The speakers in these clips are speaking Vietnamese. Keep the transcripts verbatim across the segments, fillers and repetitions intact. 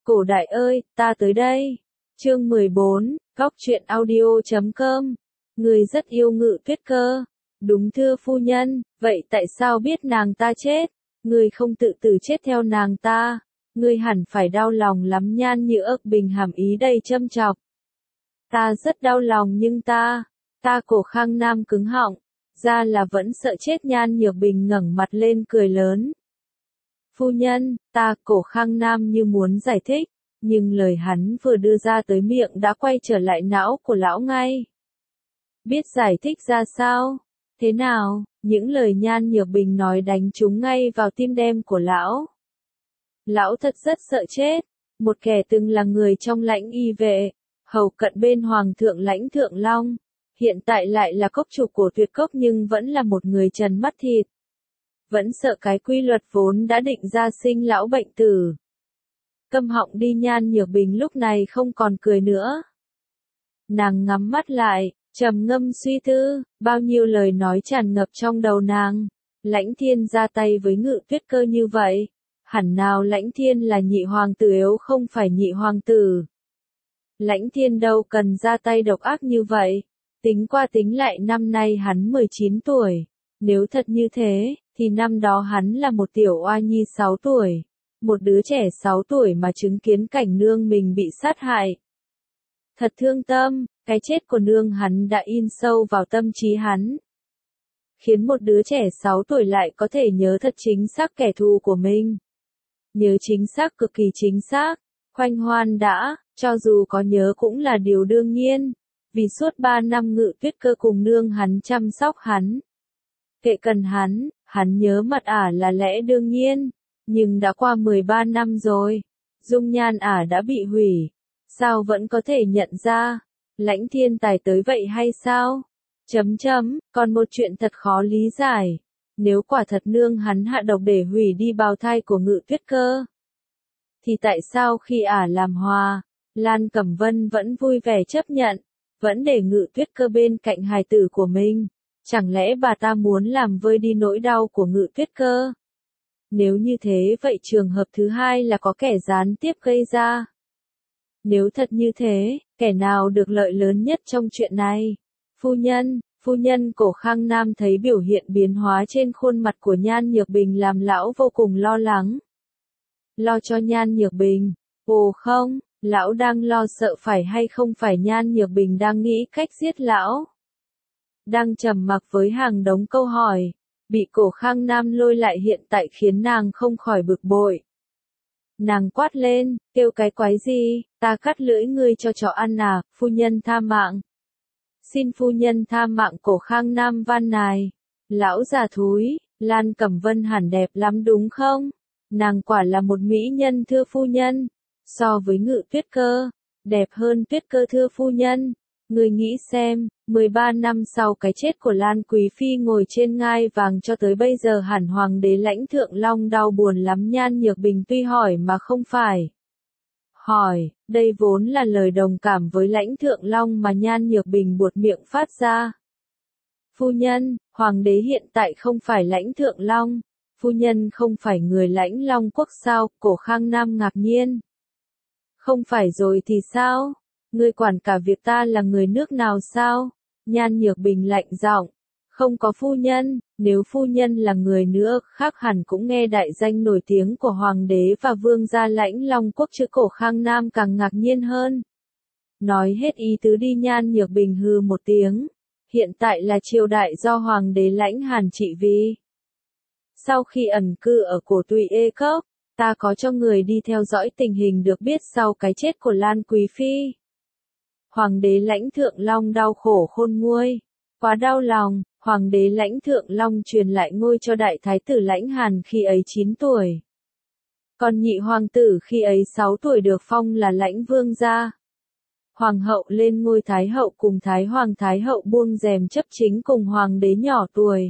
Cổ đại ơi, ta tới đây. Chương mười bốn, Góc truyện audio chấm com. Người rất yêu Ngự Tuyết Cơ. Đúng thưa phu nhân, vậy tại sao biết nàng ta chết? Người không tự tử chết theo nàng ta. Người hẳn phải đau lòng lắm. Nhan Như Ức Bình hàm ý đầy châm chọc. Ta rất đau lòng nhưng ta, ta Cổ Khang Nam cứng họng, ra là vẫn sợ chết. Nhan Nhược Bình ngẩng mặt lên cười lớn. Phu nhân, ta Cổ Khang Nam như muốn giải thích, nhưng lời hắn vừa đưa ra tới miệng đã quay trở lại não của lão ngay. Biết giải thích ra sao? Thế nào? Những lời Nhan Nhược Bình nói đánh trúng ngay vào tim đen của lão. Lão thật rất sợ chết, một kẻ từng là người trong lãnh y vệ, hầu cận bên Hoàng thượng Lãnh Thượng Long, hiện tại lại là cốc chủ của Tuyệt Cốc nhưng vẫn là một người trần mắt thịt. Vẫn sợ cái quy luật vốn đã định ra sinh lão bệnh tử. Câm họng đi. Nhan Nhược Bình lúc này không còn cười nữa. Nàng ngắm mắt lại, trầm ngâm suy tư, bao nhiêu lời nói tràn ngập trong đầu nàng. Lãnh Thiên ra tay với Ngự Tuyết Cơ như vậy, hẳn nào Lãnh Thiên là nhị hoàng tử yếu không phải nhị hoàng tử. Lãnh Thiên đâu cần ra tay độc ác như vậy, tính qua tính lại năm nay hắn mười chín tuổi, nếu thật như thế, thì năm đó hắn là một tiểu oa nhi sáu tuổi, một đứa trẻ sáu tuổi mà chứng kiến cảnh nương mình bị sát hại. Thật thương tâm, cái chết của nương hắn đã in sâu vào tâm trí hắn. Khiến một đứa trẻ sáu tuổi lại có thể nhớ thật chính xác kẻ thù của mình. Nhớ chính xác cực kỳ chính xác, khoanh hoan đã, cho dù có nhớ cũng là điều đương nhiên, vì suốt ba năm Ngự Tuyết Cơ cùng nương hắn chăm sóc hắn. Kệ cần hắn, hắn nhớ mặt ả là lẽ đương nhiên, nhưng đã qua mười ba năm rồi, dung nhan ả đã bị hủy, sao vẫn có thể nhận ra, Lãnh Thiên tài tới vậy hay sao? Chấm chấm, còn một chuyện thật khó lý giải, nếu quả thật nương hắn hạ độc để hủy đi bào thai của Ngự Tuyết Cơ, thì tại sao khi ả làm hòa, Lan Cẩm Vân vẫn vui vẻ chấp nhận, vẫn để Ngự Tuyết Cơ bên cạnh hài tử của mình? Chẳng lẽ bà ta muốn làm vơi đi nỗi đau của Ngự Tuyết Cơ? Nếu như thế vậy trường hợp thứ hai là có kẻ gián tiếp gây ra. Nếu thật như thế, kẻ nào được lợi lớn nhất trong chuyện này? Phu nhân, phu nhân Cổ Khang Nam thấy biểu hiện biến hóa trên khuôn mặt của Nhan Nhược Bình làm lão vô cùng lo lắng. Lo cho Nhan Nhược Bình? Ồ không, lão đang lo sợ phải hay không phải Nhan Nhược Bình đang nghĩ cách giết lão. Đang trầm mặc với hàng đống câu hỏi, bị Cổ Khang Nam lôi lại hiện tại khiến nàng không khỏi bực bội. Nàng quát lên, kêu cái quái gì, ta cắt lưỡi ngươi cho chó ăn à, phu nhân tha mạng. Xin phu nhân tha mạng. Cổ Khang Nam van nài. Lão già thúi, Lan Cẩm Vân hẳn đẹp lắm đúng không? Nàng quả là một mỹ nhân thưa phu nhân. So với Ngự Tuyết Cơ, đẹp hơn Tuyết Cơ thưa phu nhân. Người nghĩ xem, mười ba năm sau cái chết của Lan Quý Phi ngồi trên ngai vàng cho tới bây giờ hẳn Hoàng đế Lãnh Thượng Long đau buồn lắm. Nhan Nhược Bình tuy hỏi mà không phải hỏi, đây vốn là lời đồng cảm với Lãnh Thượng Long mà Nhan Nhược Bình buột miệng phát ra. Phu nhân, Hoàng đế hiện tại không phải Lãnh Thượng Long, phu nhân không phải người Lãnh Long quốc sao? Cổ Khang Nam ngạc nhiên. Không phải rồi thì sao? Ngươi quản cả việc ta là người nước nào sao? Nhan Nhược Bình lạnh giọng. Không có phu nhân, nếu phu nhân là người nữa khác hẳn cũng nghe đại danh nổi tiếng của Hoàng đế và Vương gia Lãnh Long quốc chứ. Cổ Khang Nam càng ngạc nhiên hơn. Nói hết ý tứ đi. Nhan Nhược Bình hừ một tiếng. Hiện tại là triều đại do Hoàng đế Lãnh Hàn trị vì. Sau khi ẩn cư ở cổ Tùy Ê Cốc, ta có cho người đi theo dõi tình hình được biết sau cái chết của Lan Quý Phi. Hoàng đế Lãnh Thượng Long đau khổ khôn nguôi. Quá đau lòng, Hoàng đế Lãnh Thượng Long truyền lại ngôi cho đại thái tử Lãnh Hàn khi ấy chín tuổi. Còn nhị hoàng tử khi ấy sáu tuổi được phong là Lãnh Vương gia. Hoàng hậu lên ngôi thái hậu cùng thái hoàng thái hậu buông rèm chấp chính cùng hoàng đế nhỏ tuổi.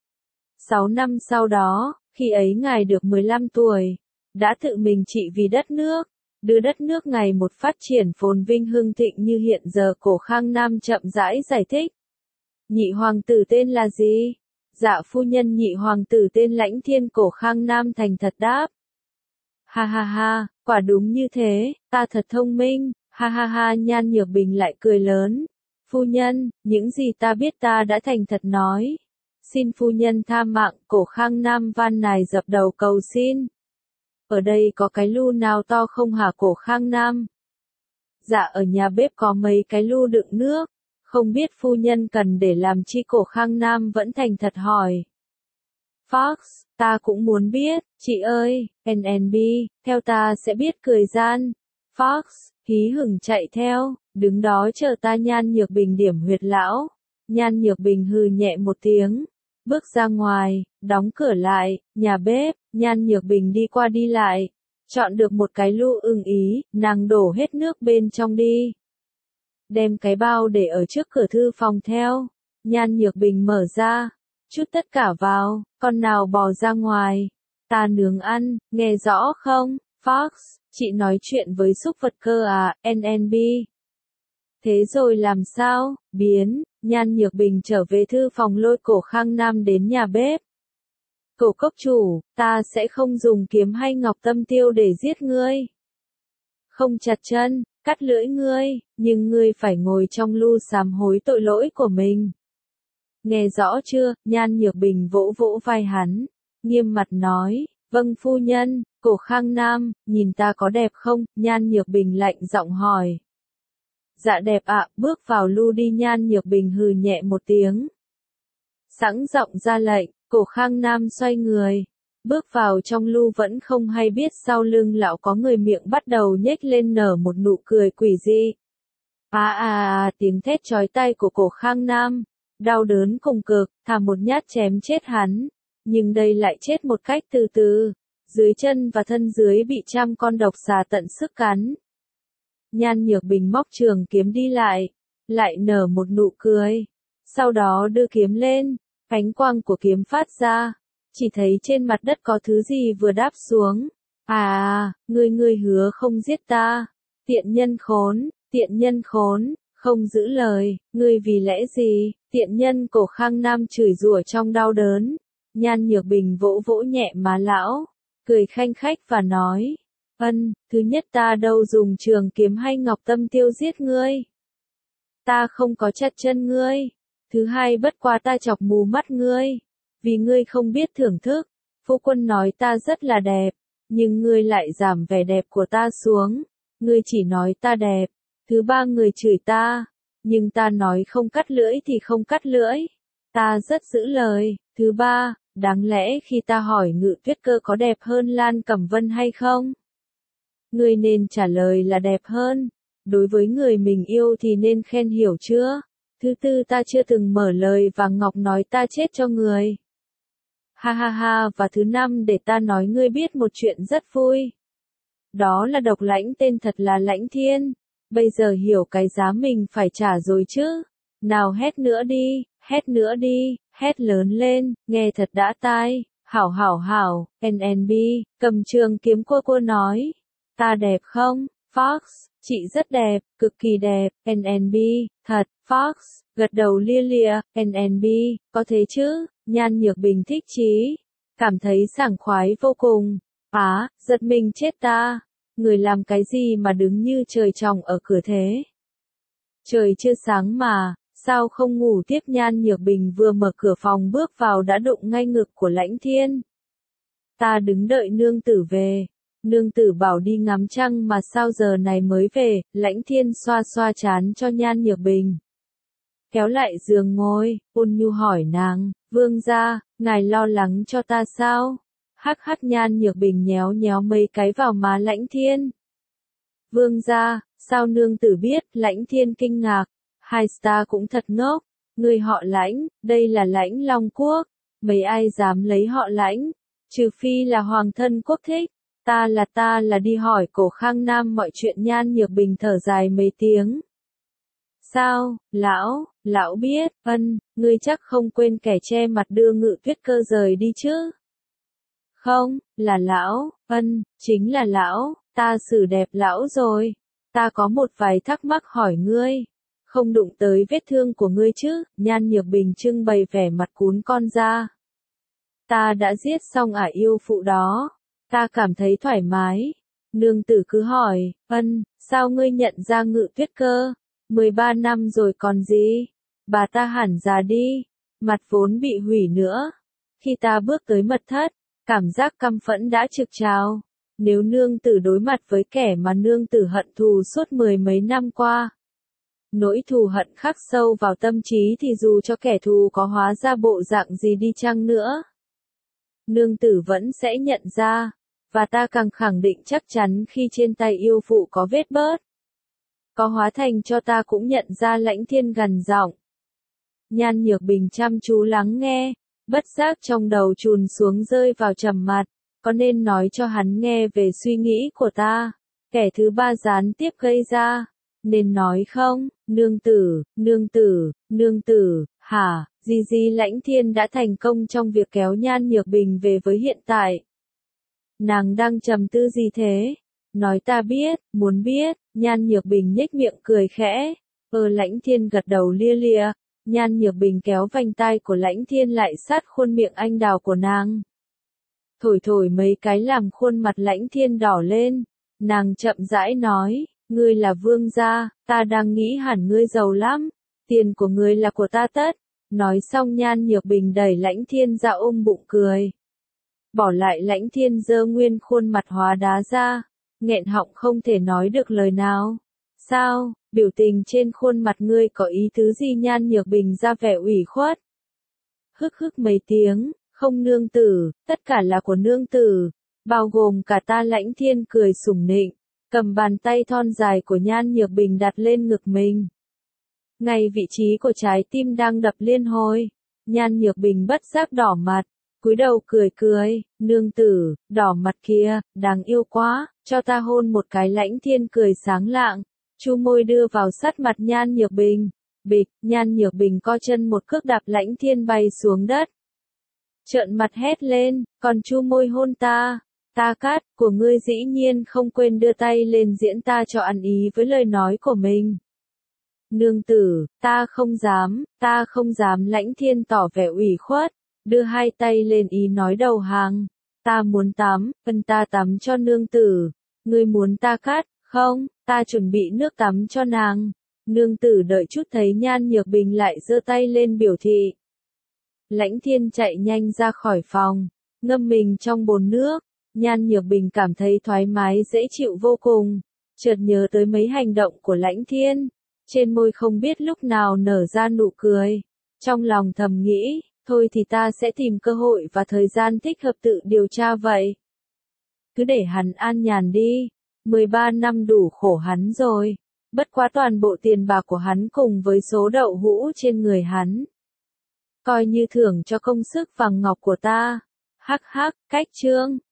Sáu năm sau đó, khi ấy ngài được mười lăm tuổi, đã tự mình trị vì đất nước, đưa đất nước ngày một phát triển phồn vinh hưng thịnh như hiện giờ. Cổ Khang Nam chậm rãi giải thích. Nhị hoàng tử tên là gì? Dạ phu nhân, nhị hoàng tử tên Lãnh Thiên. Cổ Khang Nam thành thật đáp. Ha ha ha, quả đúng như thế, ta thật thông minh, ha ha ha. Nhan Nhược Bình lại cười lớn. Phu nhân, những gì ta biết ta đã thành thật nói. Xin phu nhân tha mạng. Cổ Khang Nam van nài dập đầu cầu xin. Ở đây có cái lu nào to không hả Cổ Khang Nam? Dạ ở nhà bếp có mấy cái lu đựng nước. Không biết phu nhân cần để làm chi? Cổ Khang Nam vẫn thành thật hỏi. Fox, ta cũng muốn biết, chị ơi, en en bê, theo ta sẽ biết cười gian. Fox, hí hửng chạy theo, đứng đó chờ ta. Nhan Nhược Bình điểm huyệt lão. Nhan Nhược Bình hừ nhẹ một tiếng, bước ra ngoài, đóng cửa lại, nhà bếp. Nhan Nhược Bình đi qua đi lại, chọn được một cái lu ưng ý, nàng đổ hết nước bên trong đi. Đem cái bao để ở trước cửa thư phòng theo. Nhan Nhược Bình mở ra, chút tất cả vào, con nào bò ra ngoài. Ta nướng ăn, nghe rõ không, Fox, chị nói chuyện với súc vật cơ à, en en bê. Thế rồi làm sao, biến, Nhan Nhược Bình trở về thư phòng lôi Cổ Khang Nam đến nhà bếp. Cổ cốc chủ, ta sẽ không dùng kiếm hay ngọc tâm tiêu để giết ngươi. Không chặt chân, cắt lưỡi ngươi, nhưng ngươi phải ngồi trong lu sám hối tội lỗi của mình. Nghe rõ chưa? Nhan Nhược Bình vỗ vỗ vai hắn, nghiêm mặt nói, vâng phu nhân. Cổ Khang Nam, nhìn ta có đẹp không? Nhan Nhược Bình lạnh giọng hỏi. Dạ đẹp ạ, bước vào lu đi. Nhan Nhược Bình hừ nhẹ một tiếng. Sẵn giọng ra lệnh, Cổ Khang Nam xoay người, bước vào trong lu vẫn không hay biết sau lưng lão có người miệng bắt đầu nhếch lên nở một nụ cười quỷ dị. À à à, tiếng thét chói tai của Cổ Khang Nam, đau đớn cùng cực, thà một nhát chém chết hắn, nhưng đây lại chết một cách từ từ, dưới chân và thân dưới bị trăm con độc xà tận sức cắn. Nhan Nhược Bình móc trường kiếm đi lại, lại nở một nụ cười, sau đó đưa kiếm lên, ánh quang của kiếm phát ra, chỉ thấy trên mặt đất có thứ gì vừa đáp xuống. À, ngươi ngươi hứa không giết ta, tiện nhân khốn, tiện nhân khốn, không giữ lời, ngươi vì lẽ gì, tiện nhân. Cổ Khang Nam chửi rủa trong đau đớn. Nhan Nhược Bình vỗ vỗ nhẹ má lão, cười khanh khách và nói, ân, thứ nhất ta đâu dùng trường kiếm hay ngọc tâm tiêu giết ngươi. Ta không có chặt chân ngươi. Thứ hai bất quá ta chọc mù mắt ngươi, vì ngươi không biết thưởng thức. Phu quân nói ta rất là đẹp, nhưng ngươi lại giảm vẻ đẹp của ta xuống. Ngươi chỉ nói ta đẹp. Thứ ba người chửi ta, nhưng ta nói không cắt lưỡi thì không cắt lưỡi. Ta rất giữ lời. Thứ ba, đáng lẽ khi ta hỏi Ngự Tuyết Cơ có đẹp hơn Lan Cẩm Vân hay không? Ngươi nên trả lời là đẹp hơn. Đối với người mình yêu thì nên khen, hiểu chưa? Thứ tư ta chưa từng mở lời và Ngọc nói ta chết cho người. Ha ha ha. Và thứ năm để ta nói ngươi biết một chuyện rất vui. Đó là Độc Lãnh tên thật là Lãnh Thiên. Bây giờ hiểu cái giá mình phải trả rồi chứ. Nào hét nữa đi, hét nữa đi, hét lớn lên, nghe thật đã tai. Hảo hảo hảo, en en bê, cầm trường kiếm cua cua nói. Ta đẹp không, Fox? Chị rất đẹp, cực kỳ đẹp, en en bê, thật, Fox, gật đầu lia lịa, en en bê, có thế chứ. Nhan Nhược Bình thích chí, cảm thấy sảng khoái vô cùng. Á, giật mình chết ta. Người làm cái gì mà đứng như trời trồng ở cửa thế? Trời chưa sáng mà, sao không ngủ tiếp? Nhan Nhược Bình vừa mở cửa phòng bước vào đã đụng ngay ngực của Lãnh Thiên. Ta đứng đợi nương tử về. Nương tử bảo đi ngắm trăng mà sao giờ này mới về? Lãnh Thiên xoa xoa trán cho Nhan Nhược Bình, kéo lại giường ngồi, ôn nhu hỏi nàng, vương gia, ngài lo lắng cho ta sao? Hắc hắc. Nhan Nhược Bình nhéo nhéo mấy cái vào má Lãnh Thiên. Vương gia, sao nương tử biết? Lãnh Thiên kinh ngạc, hai ta cũng thật ngốc, người họ Lãnh, đây là Lãnh Long Quốc, mấy ai dám lấy họ Lãnh, trừ phi là hoàng thân quốc thích. Ta là ta là đi hỏi Cổ Khang Nam mọi chuyện. Nhan Nhược Bình thở dài mấy tiếng. Sao, lão, lão biết, ân, ngươi chắc không quên kẻ che mặt đưa Ngự Tuyết Cơ rời đi chứ? Không, là lão, ân, chính là lão, ta xử đẹp lão rồi. Ta có một vài thắc mắc hỏi ngươi. Không đụng tới vết thương của ngươi chứ? Nhan Nhược Bình trưng bày vẻ mặt cún con ra. Ta đã giết xong ả yêu phụ đó. Ta cảm thấy thoải mái. Nương tử cứ hỏi, ân, sao ngươi nhận ra Ngự Tuyết Cơ? mười ba năm rồi còn gì? Bà ta hẳn già đi, mặt vốn bị hủy nữa. Khi ta bước tới mật thất, cảm giác căm phẫn đã trực trào. Nếu nương tử đối mặt với kẻ mà nương tử hận thù suốt mười mấy năm qua, nỗi thù hận khắc sâu vào tâm trí thì dù cho kẻ thù có hóa ra bộ dạng gì đi chăng nữa, nương tử vẫn sẽ nhận ra, và ta càng khẳng định chắc chắn khi trên tay yêu phụ có vết bớt. Có hóa thành cho ta cũng nhận ra. Lãnh Thiên gằn giọng. Nhan Nhược Bình chăm chú lắng nghe, bất giác trong đầu trùn xuống rơi vào trầm mặc. Có nên nói cho hắn nghe về suy nghĩ của ta, kẻ thứ ba gián tiếp gây ra? Nên nói không? Nương tử, nương tử, nương tử, hả? Gì gì Lãnh Thiên đã thành công trong việc kéo Nhan Nhược Bình về với hiện tại. Nàng đang trầm tư gì thế? Nói ta biết, muốn biết. Nhan Nhược Bình nhếch miệng cười khẽ. Ờ Lãnh Thiên gật đầu lia lịa. Nhan Nhược Bình kéo vành tai của Lãnh Thiên lại sát khuôn miệng anh đào của nàng. Thổi thổi mấy cái làm khuôn mặt Lãnh Thiên đỏ lên. Nàng chậm rãi nói, ngươi là vương gia, ta đang nghĩ hẳn ngươi giàu lắm. Tiền của ngươi là của ta tất. Nói xong Nhan Nhược Bình đẩy Lãnh Thiên ra ôm bụng cười. Bỏ lại Lãnh Thiên giơ nguyên khuôn mặt hóa đá ra, nghẹn họng không thể nói được lời nào. Sao, biểu tình trên khuôn mặt ngươi có ý tứ gì? Nhan Nhược Bình ra vẻ ủy khuất. Hức hức mấy tiếng, không nương tử, tất cả là của nương tử, bao gồm cả ta. Lãnh Thiên cười sủng nịnh, cầm bàn tay thon dài của Nhan Nhược Bình đặt lên ngực mình. Ngay vị trí của trái tim đang đập liên hồi, Nhan Nhược Bình bất giác đỏ mặt. Cúi đầu cười cười, nương tử, đỏ mặt kia, đáng yêu quá, cho ta hôn một cái. Lãnh Thiên cười sáng lạng, chu môi đưa vào sát mặt Nhan Nhược Bình. Bịch, Nhan Nhược Bình co chân một cước đạp Lãnh Thiên bay xuống đất. Trợn mặt hét lên, còn chu môi hôn ta, ta cát, của ngươi dĩ nhiên không quên đưa tay lên diễn ta cho ăn ý với lời nói của mình. Nương tử, ta không dám, ta không dám. Lãnh Thiên tỏ vẻ ủy khuất. Đưa hai tay lên ý nói đầu hàng. Ta muốn tắm, cần ta tắm cho nương tử. Ngươi muốn ta cắt, không, ta chuẩn bị nước tắm cho nàng. Nương tử đợi chút. Thấy Nhan Nhược Bình lại giơ tay lên biểu thị. Lãnh Thiên chạy nhanh ra khỏi phòng, ngâm mình trong bồn nước. Nhan Nhược Bình cảm thấy thoải mái dễ chịu vô cùng, chợt nhớ tới mấy hành động của Lãnh Thiên. Trên môi không biết lúc nào nở ra nụ cười. Trong lòng thầm nghĩ, thôi thì ta sẽ tìm cơ hội và thời gian thích hợp tự điều tra vậy. Cứ để hắn an nhàn đi. mười ba năm đủ khổ hắn rồi. Bất quá toàn bộ tiền bạc của hắn cùng với số đậu hũ trên người hắn, coi như thưởng cho công sức vàng ngọc của ta. Hắc hắc, cách chương.